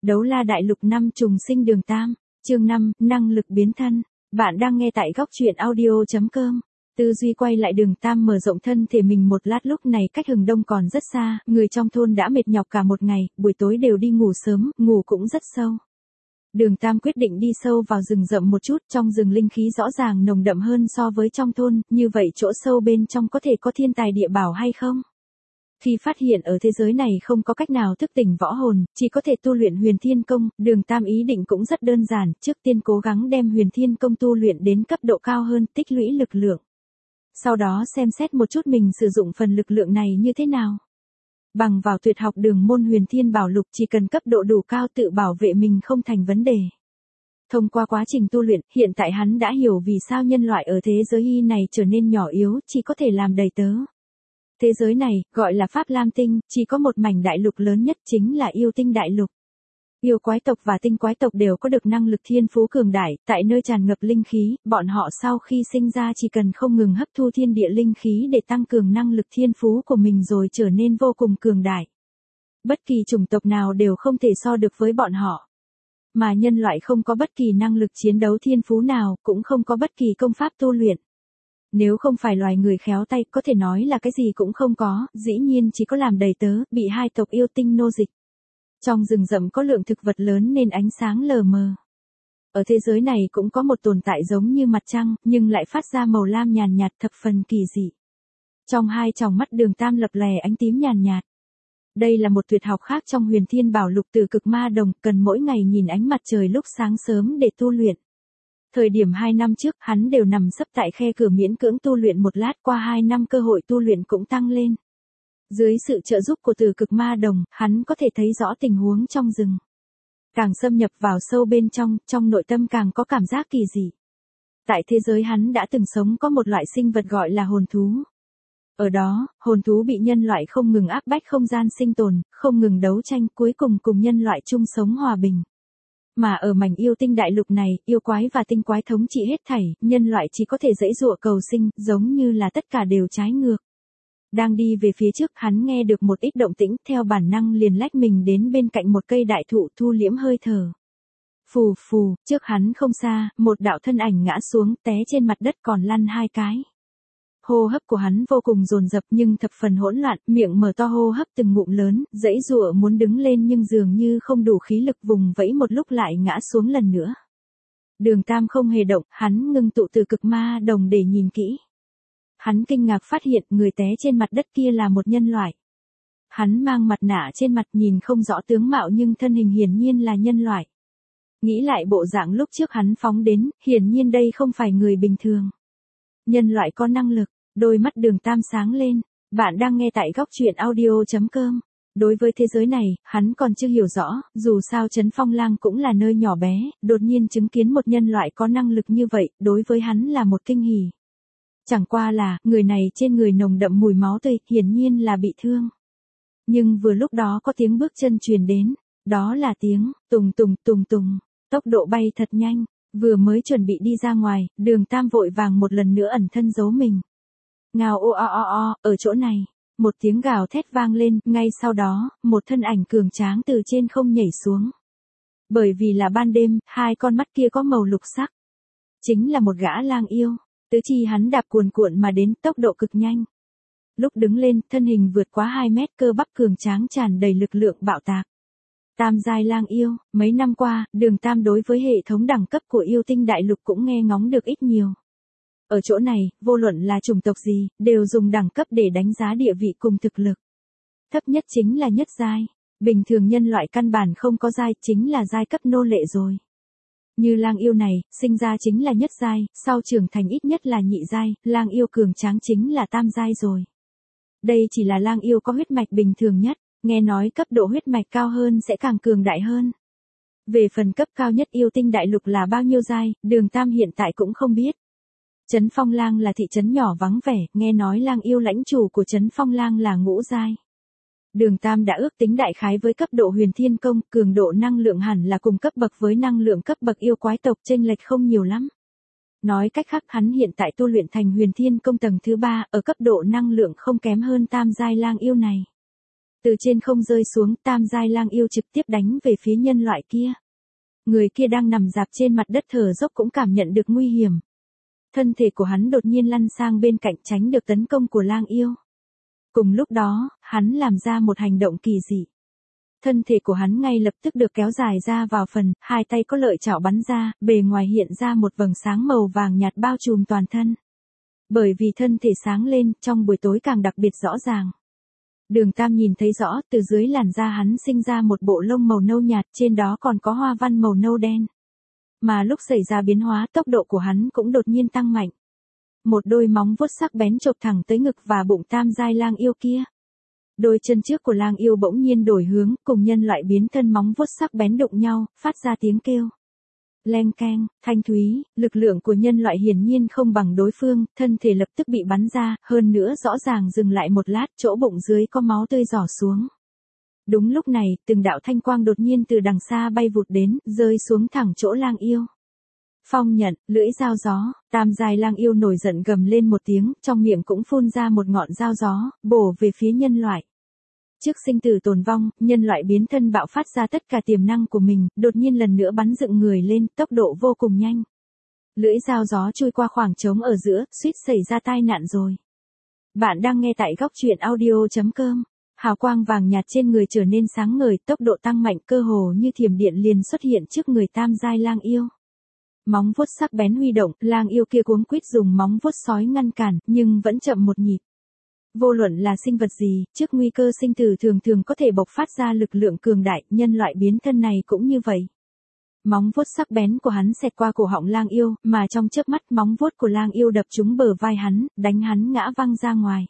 Đấu la đại lục 5 trùng sinh đường Tam, chương 5, năng lực biến thân. Bạn đang nghe tại góc truyện audio.com. Tư duy quay lại đường Tam mở rộng thân thể mình một lát, lúc này cách Hừng Đông còn rất xa, người trong thôn đã mệt nhọc cả một ngày, buổi tối đều đi ngủ sớm, ngủ cũng rất sâu. Đường Tam quyết định đi sâu vào rừng rậm một chút, trong rừng linh khí rõ ràng nồng đậm hơn so với trong thôn, như vậy chỗ sâu bên trong có thể có thiên tài địa bảo hay không? Khi phát hiện ở thế giới này không có cách nào thức tỉnh võ hồn, chỉ có thể tu luyện Huyền Thiên Công, đường Tam ý định cũng rất đơn giản, trước tiên cố gắng đem Huyền Thiên Công tu luyện đến cấp độ cao hơn, tích lũy lực lượng. Sau đó xem xét một chút mình sử dụng phần lực lượng này như thế nào. Bằng vào tuyệt học đường môn Huyền Thiên Bảo Lục, chỉ cần cấp độ đủ cao tự bảo vệ mình không thành vấn đề. Thông qua quá trình tu luyện, hiện tại hắn đã hiểu vì sao nhân loại ở thế giới y này trở nên nhỏ yếu, chỉ có thể làm đầy tớ. Thế giới này, gọi là Pháp Lam Tinh, chỉ có một mảnh đại lục lớn nhất chính là yêu tinh đại lục. Yêu quái tộc và tinh quái tộc đều có được năng lực thiên phú cường đại, tại nơi tràn ngập linh khí, bọn họ sau khi sinh ra chỉ cần không ngừng hấp thu thiên địa linh khí để tăng cường năng lực thiên phú của mình rồi trở nên vô cùng cường đại. Bất kỳ chủng tộc nào đều không thể so được với bọn họ. Mà nhân loại không có bất kỳ năng lực chiến đấu thiên phú nào, cũng không có bất kỳ công pháp tu luyện. Nếu không phải loài người khéo tay, có thể nói là cái gì cũng không có, dĩ nhiên chỉ có làm đầy tớ, bị hai tộc yêu tinh nô dịch. Trong rừng rậm có lượng thực vật lớn nên ánh sáng lờ mờ. Ở thế giới này cũng có một tồn tại giống như mặt trăng, nhưng lại phát ra màu lam nhàn nhạt thập phần kỳ dị. Trong hai tròng mắt đường Tam lập lè ánh tím nhàn nhạt. Đây là một tuyệt học khác trong Huyền Thiên Bảo Lục từ cực ma đồng, cần mỗi ngày nhìn ánh mặt trời lúc sáng sớm để tu luyện. Thời điểm 2 năm trước, hắn đều nằm sấp tại khe cửa miễn cưỡng tu luyện một lát, qua 2 năm cơ hội tu luyện cũng tăng lên. Dưới sự trợ giúp của từ cực ma đồng, hắn có thể thấy rõ tình huống trong rừng. Càng xâm nhập vào sâu bên trong nội tâm càng có cảm giác kỳ dị. Tại thế giới hắn đã từng sống có một loại sinh vật gọi là hồn thú. Ở đó, hồn thú bị nhân loại không ngừng áp bách không gian sinh tồn, không ngừng đấu tranh, cuối cùng cùng nhân loại chung sống hòa bình. Mà ở mảnh yêu tinh đại lục này, yêu quái và tinh quái thống trị hết thảy, nhân loại chỉ có thể giãy giụa cầu sinh, giống như là tất cả đều trái ngược. Đang đi về phía trước, hắn nghe được một ít động tĩnh, theo bản năng liền lách mình đến bên cạnh một cây đại thụ thu liễm hơi thở. Phù phù, trước hắn không xa, một đạo thân ảnh ngã xuống, té trên mặt đất còn lăn 2 cái. Hô hấp của hắn vô cùng dồn dập nhưng thập phần hỗn loạn, miệng mở to hô hấp từng ngụm lớn, giãy giụa muốn đứng lên nhưng dường như không đủ khí lực, vùng vẫy một lúc lại ngã xuống lần nữa. Đường Tam không hề động, hắn ngưng tụ từ cực ma đồng để nhìn kỹ. Hắn kinh ngạc phát hiện người té trên mặt đất kia là một nhân loại. Hắn mang mặt nạ trên mặt, nhìn không rõ tướng mạo nhưng thân hình hiển nhiên là nhân loại. Nghĩ lại bộ dạng lúc trước hắn phóng đến, hiển nhiên đây không phải người bình thường. Nhân loại có năng lực, đôi mắt đường Tam sáng lên. Bạn đang nghe tại góc truyện audio.com. Đối với thế giới này, hắn còn chưa hiểu rõ, dù sao Trấn Phong Lang cũng là nơi nhỏ bé, đột nhiên chứng kiến một nhân loại có năng lực như vậy, đối với hắn là một kinh hỉ. Chẳng qua là, người này trên người nồng đậm mùi máu tươi, hiển nhiên là bị thương. Nhưng vừa lúc đó có tiếng bước chân truyền đến, đó là tiếng, tùng tùng tùng tùng, tốc độ bay thật nhanh, vừa mới chuẩn bị đi ra ngoài, đường Tam vội vàng một lần nữa ẩn thân giấu mình. Ngao o o o, ở chỗ này, một tiếng gào thét vang lên, ngay sau đó, một thân ảnh cường tráng từ trên không nhảy xuống. Bởi vì là ban đêm, hai con mắt kia có màu lục sắc. Chính là một gã lang yêu. Tứ chi hắn đạp cuồn cuộn mà đến, tốc độ cực nhanh. Lúc đứng lên, thân hình vượt quá 2 mét, cơ bắp cường tráng tràn đầy lực lượng bạo tạc. Tam giai lang yêu, mấy năm qua, đường Tam đối với hệ thống đẳng cấp của yêu tinh đại lục cũng nghe ngóng được ít nhiều. Ở chỗ này, vô luận là chủng tộc gì, đều dùng đẳng cấp để đánh giá địa vị cùng thực lực. Thấp nhất chính là nhất giai. Bình thường nhân loại căn bản không có giai, chính là giai cấp nô lệ rồi. Như lang yêu này, sinh ra chính là nhất giai, sau trưởng thành ít nhất là nhị giai, lang yêu cường tráng chính là tam giai rồi. Đây chỉ là lang yêu có huyết mạch bình thường nhất, nghe nói cấp độ huyết mạch cao hơn sẽ càng cường đại hơn. Về phần cấp cao nhất yêu tinh đại lục là bao nhiêu giai, đường Tam hiện tại cũng không biết. Trấn Phong Lang là thị trấn nhỏ vắng vẻ, nghe nói lang yêu lãnh chủ của Trấn Phong Lang là ngũ giai. Đường Tam đã ước tính đại khái với cấp độ Huyền Thiên Công, cường độ năng lượng hẳn là cùng cấp bậc với năng lượng cấp bậc yêu quái tộc, chênh lệch không nhiều lắm. Nói cách khác, hắn hiện tại tu luyện thành Huyền Thiên Công tầng thứ 3, ở cấp độ năng lượng không kém hơn tam giai lang yêu này. Từ trên không rơi xuống, tam giai lang yêu trực tiếp đánh về phía nhân loại kia. Người kia đang nằm rạp trên mặt đất thở dốc cũng cảm nhận được nguy hiểm. Thân thể của hắn đột nhiên lăn sang bên cạnh tránh được tấn công của lang yêu. Cùng lúc đó, hắn làm ra một hành động kỳ dị. Thân thể của hắn ngay lập tức được kéo dài ra vào phần, hai tay có lợi chảo bắn ra, bề ngoài hiện ra một vầng sáng màu vàng nhạt bao trùm toàn thân. Bởi vì thân thể sáng lên, trong buổi tối càng đặc biệt rõ ràng. Đường Tam nhìn thấy rõ, từ dưới làn da hắn sinh ra một bộ lông màu nâu nhạt, trên đó còn có hoa văn màu nâu đen. Mà lúc xảy ra biến hóa, tốc độ của hắn cũng đột nhiên tăng mạnh. Một đôi móng vuốt sắc bén chộp thẳng tới ngực và bụng tam giai lang yêu kia. Đôi chân trước của lang yêu bỗng nhiên đổi hướng, cùng nhân loại biến thân móng vuốt sắc bén đụng nhau, phát ra tiếng kêu. Leng keng, thanh thúy, lực lượng của nhân loại hiển nhiên không bằng đối phương, thân thể lập tức bị bắn ra, hơn nữa rõ ràng dừng lại một lát, chỗ bụng dưới có máu tươi rỏ xuống. Đúng lúc này, từng đạo thanh quang đột nhiên từ đằng xa bay vụt đến, rơi xuống thẳng chỗ lang yêu. Phong nhận, lưỡi dao gió, tam giai lang yêu nổi giận gầm lên một tiếng, trong miệng cũng phun ra một ngọn dao gió, bổ về phía nhân loại. Trước sinh tử tồn vong, nhân loại biến thân bạo phát ra tất cả tiềm năng của mình, đột nhiên lần nữa bắn dựng người lên, tốc độ vô cùng nhanh. Lưỡi dao gió chui qua khoảng trống ở giữa, suýt xảy ra tai nạn rồi. Bạn đang nghe tại góc truyện audio.com. Hào quang vàng nhạt trên người trở nên sáng ngời, tốc độ tăng mạnh, cơ hồ như thiểm điện liền xuất hiện trước người tam giai lang yêu. Móng vuốt sắc bén huy động, lang yêu kia cuống quýt dùng móng vuốt sói ngăn cản, nhưng vẫn chậm một nhịp. Vô luận là sinh vật gì, trước nguy cơ sinh tử thường thường có thể bộc phát ra lực lượng cường đại, nhân loại biến thân này cũng như vậy. Móng vuốt sắc bén của hắn xẹt qua cổ họng lang yêu, mà trong chớp mắt móng vuốt của lang yêu đập trúng bờ vai hắn, đánh hắn ngã văng ra ngoài.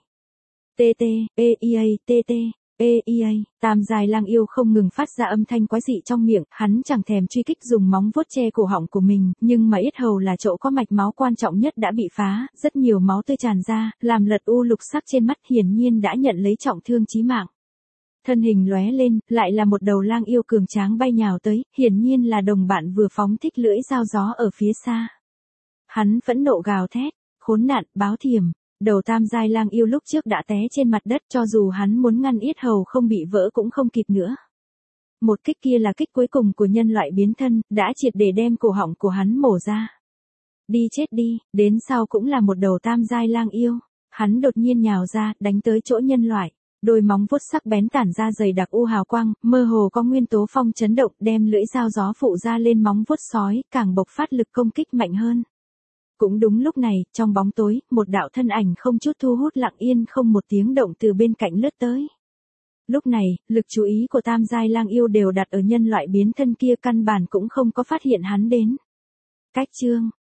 Tam giai lang yêu không ngừng phát ra âm thanh quái dị trong miệng, hắn chẳng thèm truy kích dùng móng vuốt che cổ họng của mình, nhưng mà yết hầu là chỗ có mạch máu quan trọng nhất đã bị phá, rất nhiều máu tươi tràn ra, làm lật u lục sắc trên mắt, hiển nhiên đã nhận lấy trọng thương chí mạng. Thân hình lóe lên, lại là một đầu lang yêu cường tráng bay nhào tới, hiển nhiên là đồng bạn vừa phóng thích lưỡi dao gió ở phía xa. Hắn phẫn nộ gào thét, khốn nạn, báo thiểm. Đầu tam giai lang yêu lúc trước đã té trên mặt đất, cho dù hắn muốn ngăn yết hầu không bị vỡ cũng không kịp nữa. Một kích kia là kích cuối cùng của nhân loại biến thân, đã triệt để đem cổ họng của hắn mổ ra. Đi chết đi, đến sau cũng là một đầu tam giai lang yêu. Hắn đột nhiên nhào ra, đánh tới chỗ nhân loại. Đôi móng vuốt sắc bén tản ra dày đặc u hào quang, mơ hồ có nguyên tố phong chấn động, đem lưỡi dao gió phụ ra lên móng vuốt sói, càng bộc phát lực công kích mạnh hơn. Cũng đúng lúc này, trong bóng tối, một đạo thân ảnh không chút thu hút lặng yên không một tiếng động từ bên cạnh lướt tới. Lúc này, lực chú ý của tam giai lang yêu đều đặt ở nhân loại biến thân kia, căn bản cũng không có phát hiện hắn đến. Cách chương,